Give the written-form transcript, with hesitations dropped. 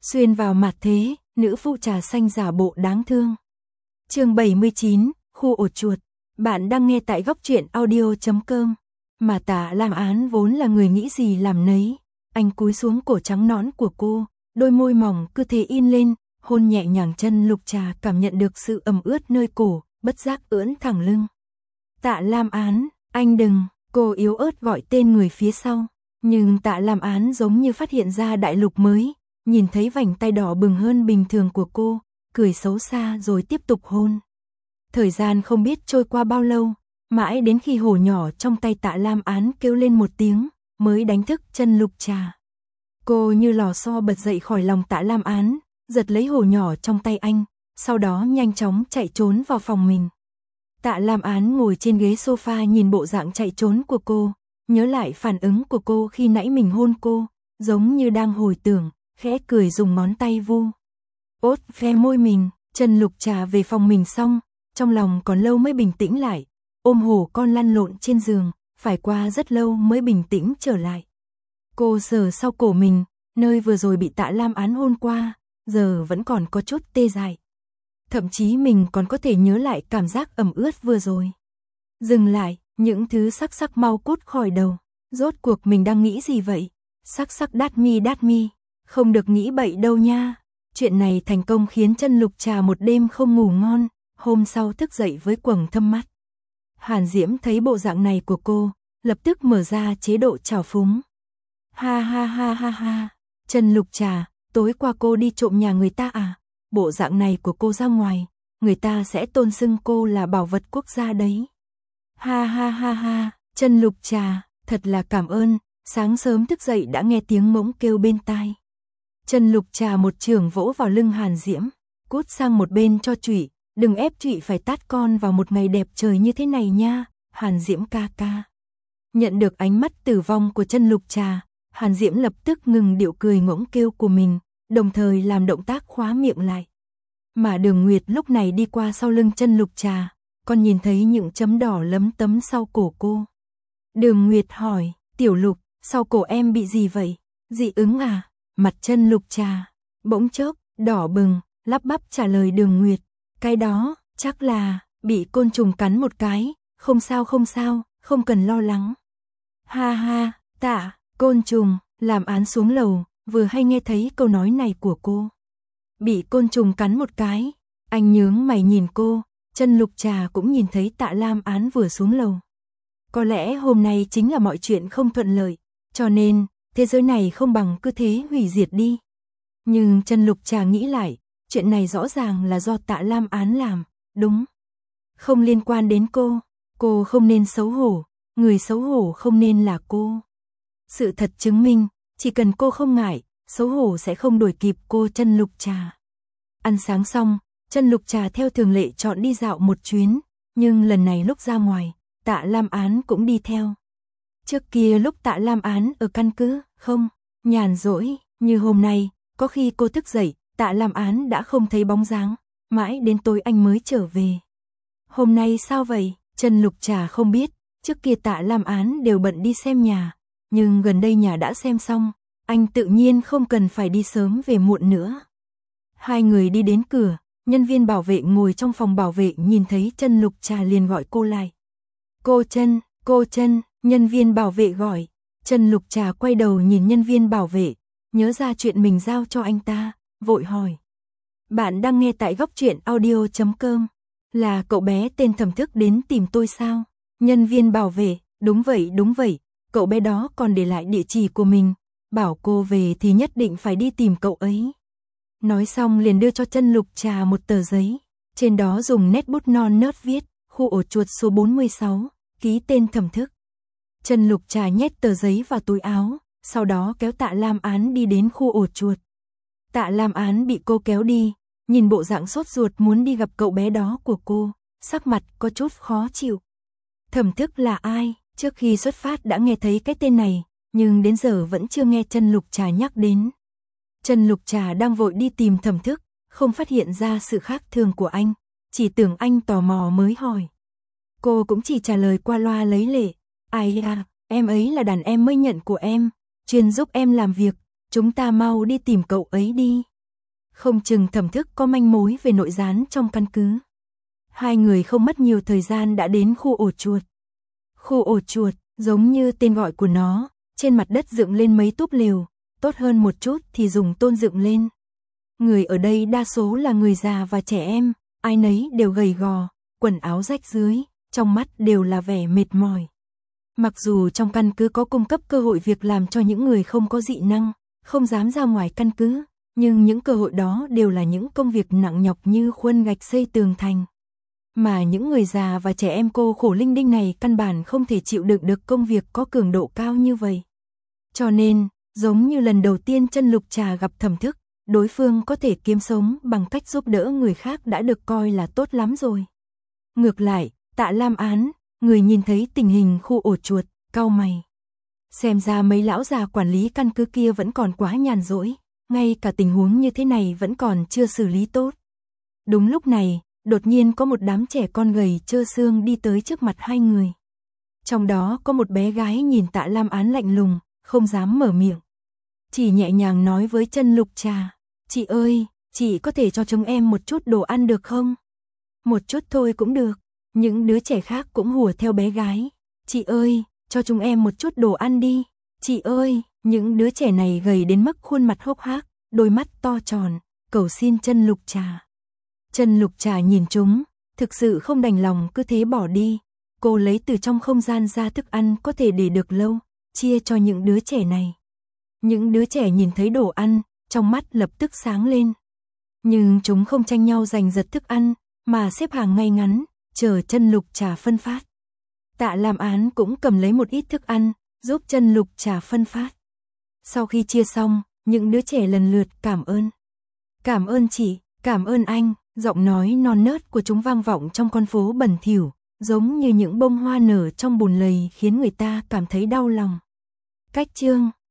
Xuyên vào mặt thế, nữ phụ trà xanh giả bộ đáng thương. Chương 79, khu ổ chuột. Bạn đang nghe tại góc truyện audio.com. Mà Tạ Lam Án vốn là người nghĩ gì làm nấy. Anh cúi xuống cổ trắng nõn của cô, đôi môi mỏng cứ thế in lên, hôn nhẹ nhàng chân Lục Trà, cảm nhận được sự ẩm ướt nơi cổ, bất giác ưỡn thẳng lưng. Tạ Lam Án, anh đừng, cô yếu ớt gọi tên người phía sau. Nhưng Tạ Lam Án giống như phát hiện ra đại lục mới, nhìn thấy vành tay đỏ bừng hơn bình thường của cô, cười xấu xa rồi tiếp tục hôn. Thời gian không biết trôi qua bao lâu, mãi đến khi hổ nhỏ trong tay Tạ Lam Án kêu lên một tiếng, mới đánh thức chân Lục Trà. Cô như lò xo bật dậy khỏi lòng Tạ Lam Án, giật lấy hổ nhỏ trong tay anh, sau đó nhanh chóng chạy trốn vào phòng mình. Tạ Lam Án ngồi trên ghế sofa nhìn bộ dạng chạy trốn của cô, nhớ lại phản ứng của cô khi nãy mình hôn cô, giống như đang hồi tưởng, khẽ cười dùng ngón tay vu ốt ve môi mình. Chân Lục Trà về phòng mình xong, trong lòng còn lâu mới bình tĩnh lại, ôm hổ con lăn lộn trên giường, phải qua rất lâu mới bình tĩnh trở lại. Cô sờ sau cổ mình, nơi vừa rồi bị Tạ Lam Án hôn qua, giờ vẫn còn có chút tê dại. Thậm chí mình còn có thể nhớ lại cảm giác ẩm ướt vừa rồi. Dừng lại, những thứ sắc sắc mau cút khỏi đầu. Rốt cuộc mình đang nghĩ gì vậy? Sắc sắc đát mi, không được nghĩ bậy đâu nha. Chuyện này thành công khiến chân Lục Trà một đêm không ngủ ngon, hôm sau thức dậy với quầng thâm mắt. Hàn Diễm thấy bộ dạng này của cô, lập tức mở ra chế độ trào phúng. Ha ha ha ha ha, chân Lục Trà, tối qua cô đi trộm nhà người ta à? Bộ dạng này của cô ra ngoài, người ta sẽ tôn xưng cô là bảo vật quốc gia đấy. Ha ha ha ha, chân Lục Trà, thật là cảm ơn, sáng sớm thức dậy đã nghe tiếng mỗng kêu bên tai. Chân Lục Trà một chưởng vỗ vào lưng Hàn Diễm, cút sang một bên cho Trụy, đừng ép Trụy phải tát con vào một ngày đẹp trời như thế này nha, Hàn Diễm ca ca. Nhận được ánh mắt tử vong của chân Lục Trà, Hàn Diễm lập tức ngừng điệu cười ngỗng kêu của mình, đồng thời làm động tác khóa miệng lại. Mà Đường Nguyệt lúc này đi qua sau lưng chân Lục Trà, còn nhìn thấy những chấm đỏ lấm tấm sau cổ cô. Đường Nguyệt hỏi, Tiểu Lục, sau cổ em bị gì vậy? Dị ứng à? Mặt chân Lục Trà bỗng chốc đỏ bừng, lắp bắp trả lời Đường Nguyệt, cái đó chắc là bị côn trùng cắn một cái, không sao, không cần lo lắng. Ha ha, Tạ, côn trùng. Làm Án xuống lầu, vừa hay nghe thấy câu nói này của cô. Bị côn trùng cắn một cái, anh nhướng mày nhìn cô, chân Lục Trà cũng nhìn thấy Tạ Lam Án vừa xuống lầu. Có lẽ hôm nay chính là mọi chuyện không thuận lợi, cho nên thế giới này không bằng cứ thế hủy diệt đi. Nhưng chân Lục Trà nghĩ lại, chuyện này rõ ràng là do Tạ Lam Án làm, đúng. Không liên quan đến cô không nên xấu hổ, người xấu hổ không nên là cô. Sự thật chứng minh, chỉ cần cô không ngại, xấu hổ sẽ không đuổi kịp cô chân Lục Trà. Ăn sáng xong, chân Lục Trà theo thường lệ chọn đi dạo một chuyến, nhưng lần này lúc ra ngoài, Tạ Lam Án cũng đi theo. Trước kia lúc Tạ Lam Án ở căn cứ, không nhàn rỗi như hôm nay, có khi cô thức dậy, Tạ Lam Án đã không thấy bóng dáng, mãi đến tối anh mới trở về. Hôm nay sao vậy? Chân Lục Trà không biết, trước kia Tạ Lam Án đều bận đi xem nhà, nhưng gần đây nhà đã xem xong, anh tự nhiên không cần phải đi sớm về muộn nữa. Hai người đi đến cửa, nhân viên bảo vệ ngồi trong phòng bảo vệ nhìn thấy chân Lục Trà liền gọi cô lại. Cô chân, nhân viên bảo vệ gọi. Chân Lục Trà quay đầu nhìn nhân viên bảo vệ, nhớ ra chuyện mình giao cho anh ta, vội hỏi. Bạn đang nghe tại góc truyện audio.com, là cậu bé tên Thẩm Thức đến tìm tôi sao? Nhân viên bảo vệ, đúng vậy, cậu bé đó còn để lại địa chỉ của mình, bảo cô về thì nhất định phải đi tìm cậu ấy. Nói xong liền đưa cho chân Lục Trà một tờ giấy, trên đó dùng nét bút non nớt viết, khu ổ chuột số 46, ký tên Thẩm Thức. Chân Lục Trà nhét tờ giấy vào túi áo, sau đó kéo Tạ Lam Án đi đến khu ổ chuột. Tạ Lam Án bị cô kéo đi, nhìn bộ dạng sốt ruột muốn đi gặp cậu bé đó của cô, sắc mặt có chút khó chịu. Thẩm Thức là ai? Trước khi xuất phát đã nghe thấy cái tên này, nhưng đến giờ vẫn chưa nghe chân Lục Trà nhắc đến. Chân Lục Trà đang vội đi tìm Thẩm Thức, không phát hiện ra sự khác thường của anh, chỉ tưởng anh tò mò mới hỏi. Cô cũng chỉ trả lời qua loa lấy lệ. Ai à, em ấy là đàn em mới nhận của em, chuyên giúp em làm việc, chúng ta mau đi tìm cậu ấy đi. Không chừng Thẩm Thức có manh mối về nội gián trong căn cứ. Hai người không mất nhiều thời gian đã đến khu ổ chuột. Khu ổ chuột, giống như tên gọi của nó, trên mặt đất dựng lên mấy túp lều, tốt hơn một chút thì dùng tôn dựng lên. Người ở đây đa số là người già và trẻ em, ai nấy đều gầy gò, quần áo rách rưới, trong mắt đều là vẻ mệt mỏi. Mặc dù trong căn cứ có cung cấp cơ hội việc làm cho những người không có dị năng, không dám ra ngoài căn cứ, nhưng những cơ hội đó đều là những công việc nặng nhọc như khuân gạch xây tường thành. Mà những người già và trẻ em cô khổ linh đinh này căn bản không thể chịu đựng được công việc có cường độ cao như vậy. Cho nên, giống như lần đầu tiên Chân Lục Trà gặp Thẩm Thức, đối phương có thể kiếm sống bằng cách giúp đỡ người khác đã được coi là tốt lắm rồi. Ngược lại, Tạ Lam Án, người nhìn thấy tình hình khu ổ chuột, cau mày. Xem ra mấy lão già quản lý căn cứ kia vẫn còn quá nhàn rỗi, ngay cả tình huống như thế này vẫn còn chưa xử lý tốt. Đúng lúc này, đột nhiên có một đám trẻ con gầy trơ xương đi tới trước mặt hai người. Trong đó có một bé gái nhìn Tạ Lam Án lạnh lùng, không dám mở miệng. Chỉ nhẹ nhàng nói với Chân Lục Trà, chị ơi, chị có thể cho chúng em một chút đồ ăn được không? Một chút thôi cũng được. Những đứa trẻ khác cũng hùa theo bé gái. Chị ơi, cho chúng em một chút đồ ăn đi. Chị ơi, những đứa trẻ này gầy đến mức khuôn mặt hốc hác, đôi mắt to tròn, cầu xin Chân Lục Trà. Chân Lục Trà nhìn chúng, thực sự không đành lòng cứ thế bỏ đi. Cô lấy từ trong không gian ra thức ăn có thể để được lâu, chia cho những đứa trẻ này. Những đứa trẻ nhìn thấy đồ ăn, trong mắt lập tức sáng lên. Nhưng chúng không tranh nhau giành giật thức ăn, mà xếp hàng ngay ngắn, chờ Chân Lục Trà phân phát. Tạ Lam Án cũng cầm lấy một ít thức ăn, giúp Chân Lục Trà phân phát. Sau khi chia xong, những đứa trẻ lần lượt cảm ơn. Cảm ơn chị, cảm ơn anh, giọng nói non nớt của chúng vang vọng trong con phố bẩn thỉu, giống như những bông hoa nở trong bùn lầy khiến người ta cảm thấy đau lòng. Cách chương